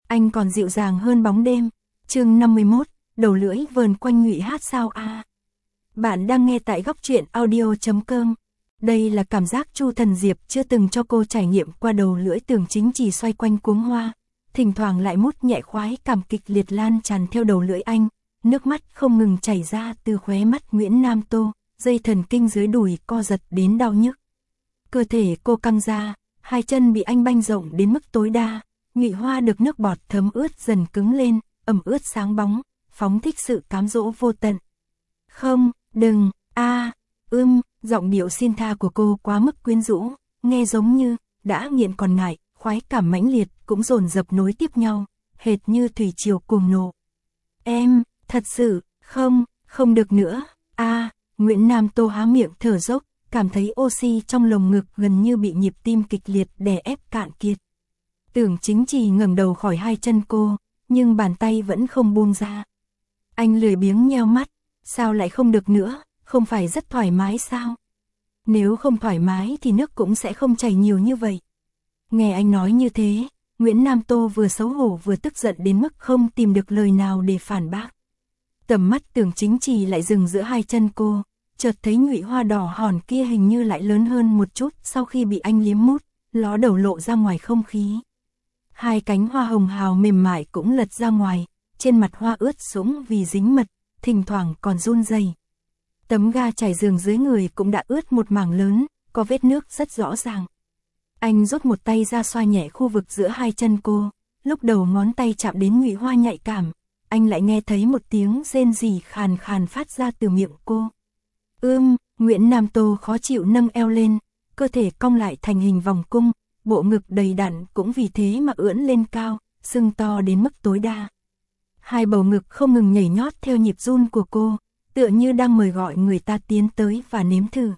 anh còn dịu dàng hơn bóng đêm. Chương 51, đầu lưỡi vờn quanh Ngụy Hát sao a. Bạn đang nghe tại góc truyện audio.com. Đây là cảm giác Chu Thần Diệp chưa từng cho cô trải nghiệm qua đầu lưỡi Tưởng Chính Trì xoay quanh cuống hoa, thỉnh thoảng lại mút nhẹ khoái cảm kịch liệt lan tràn theo đầu lưỡi anh, nước mắt không ngừng chảy ra từ khóe mắt Nguyễn Nam Tô, dây thần kinh dưới đùi co giật đến đau nhức. Cơ thể cô căng ra, hai chân bị anh banh rộng đến mức tối đa, Ngụy Hoa được nước bọt thấm ướt dần cứng lên, ẩm ướt sáng bóng, phóng thích sự cám dỗ vô tận. Không, đừng, giọng điệu xin tha của cô quá mức quyến rũ, nghe giống như đã nghiện còn ngại, khoái cảm mãnh liệt cũng dồn dập nối tiếp nhau, hệt như thủy triều cuồng nộ. Em, thật sự, không được nữa. Nguyễn Nam Tô há miệng thở dốc, cảm thấy oxy trong lồng ngực gần như bị nhịp tim kịch liệt đè ép cạn kiệt. Tưởng Chính Trì ngẩng đầu khỏi hai chân cô, nhưng bàn tay vẫn không buông ra. Anh lười biếng nheo mắt, sao lại không được nữa, không phải rất thoải mái sao? Nếu không thoải mái thì nước cũng sẽ không chảy nhiều như vậy. Nghe anh nói như thế, Nguyễn Nam Tô vừa xấu hổ vừa tức giận đến mức không tìm được lời nào để phản bác. Tầm mắt Tưởng Chính Trì lại dừng giữa hai chân cô, chợt thấy Ngụy Hoa đỏ hòn kia hình như lại lớn hơn một chút sau khi bị anh liếm mút, ló đầu lộ ra ngoài không khí. Hai cánh hoa hồng hào mềm mại cũng lật ra ngoài, trên mặt hoa ướt sũng vì dính mật, thỉnh thoảng còn run rẩy. Tấm ga trải giường dưới người cũng đã ướt một mảng lớn, có vết nước rất rõ ràng. Anh rút một tay ra xoa nhẹ khu vực giữa hai chân cô, lúc đầu ngón tay chạm đến Ngụy Hoa nhạy cảm, anh lại nghe thấy một tiếng rên rỉ khàn khàn phát ra từ miệng cô. Nguyễn Nam Tô khó chịu nâng eo lên, cơ thể cong lại thành hình vòng cung, bộ ngực đầy đặn cũng vì thế mà ưỡn lên cao, sưng to đến mức tối đa. Hai bầu ngực không ngừng nhảy nhót theo nhịp run của cô, tựa như đang mời gọi người ta tiến tới và nếm thử.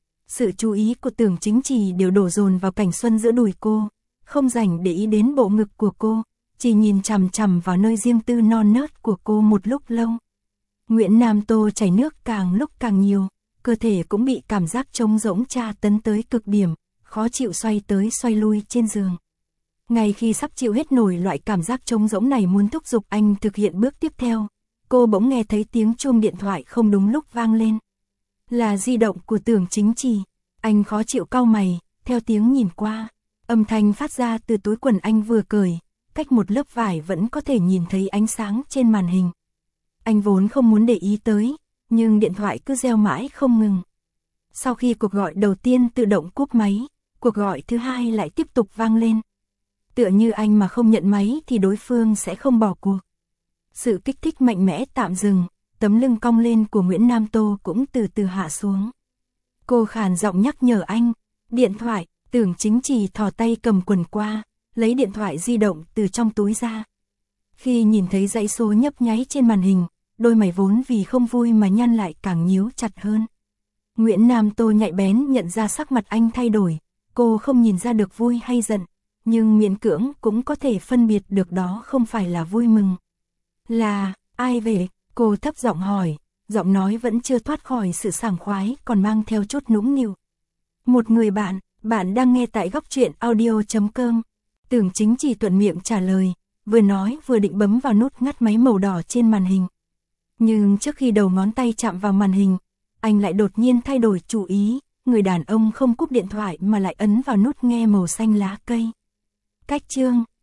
Sự chú ý của Tưởng Chính Trì đều đổ dồn vào cảnh xuân giữa đùi cô, không rảnh để ý đến bộ ngực của cô, chỉ nhìn chằm chằm vào nơi riêng tư non nớt của cô một lúc lâu. Nguyễn Nam Tô chảy nước càng lúc càng nhiều, cơ thể cũng bị cảm giác trống rỗng tra tấn tới cực điểm, khó chịu xoay tới xoay lui trên giường. Ngay khi sắp chịu hết nổi loại cảm giác trống rỗng này muốn thúc giục anh thực hiện bước tiếp theo, cô bỗng nghe thấy tiếng chuông điện thoại không đúng lúc vang lên. Là di động của Tưởng Chính Trì. Anh khó chịu cau mày, theo tiếng nhìn qua, âm thanh phát ra từ túi quần anh vừa cởi, cách một lớp vải vẫn có thể nhìn thấy ánh sáng trên màn hình. Anh vốn không muốn để ý tới, nhưng điện thoại cứ reo mãi không ngừng. Sau khi cuộc gọi đầu tiên tự động cúp máy, cuộc gọi thứ hai lại tiếp tục vang lên. Tựa như anh mà không nhận máy thì đối phương sẽ không bỏ cuộc. Sự kích thích mạnh mẽ tạm dừng, tấm lưng cong lên của Nguyễn Nam Tô cũng từ từ hạ xuống. Cô khàn giọng nhắc nhở anh, điện thoại. Tưởng Chính Trì thò tay cầm quần qua, lấy điện thoại di động từ trong túi ra. Khi nhìn thấy dãy số nhấp nháy trên màn hình, đôi mày vốn vì không vui mà nhăn lại càng nhíu chặt hơn. Nguyễn Nam Tô nhạy bén nhận ra sắc mặt anh thay đổi, cô không nhìn ra được vui hay giận, nhưng miễn cưỡng cũng có thể phân biệt được đó không phải là vui mừng. Là, ai về? Cô thấp giọng hỏi, giọng nói vẫn chưa thoát khỏi sự sảng khoái còn mang theo chút nũng nịu. Một người bạn, bạn đang nghe tại góc truyện audio.com. Tưởng Chính Trì thuận miệng trả lời, vừa nói vừa định bấm vào nút ngắt máy màu đỏ trên màn hình. Nhưng trước khi đầu ngón tay chạm vào màn hình, anh lại đột nhiên thay đổi chủ ý, người đàn ông không cúp điện thoại mà lại ấn vào nút nghe màu xanh lá cây. Cách chương,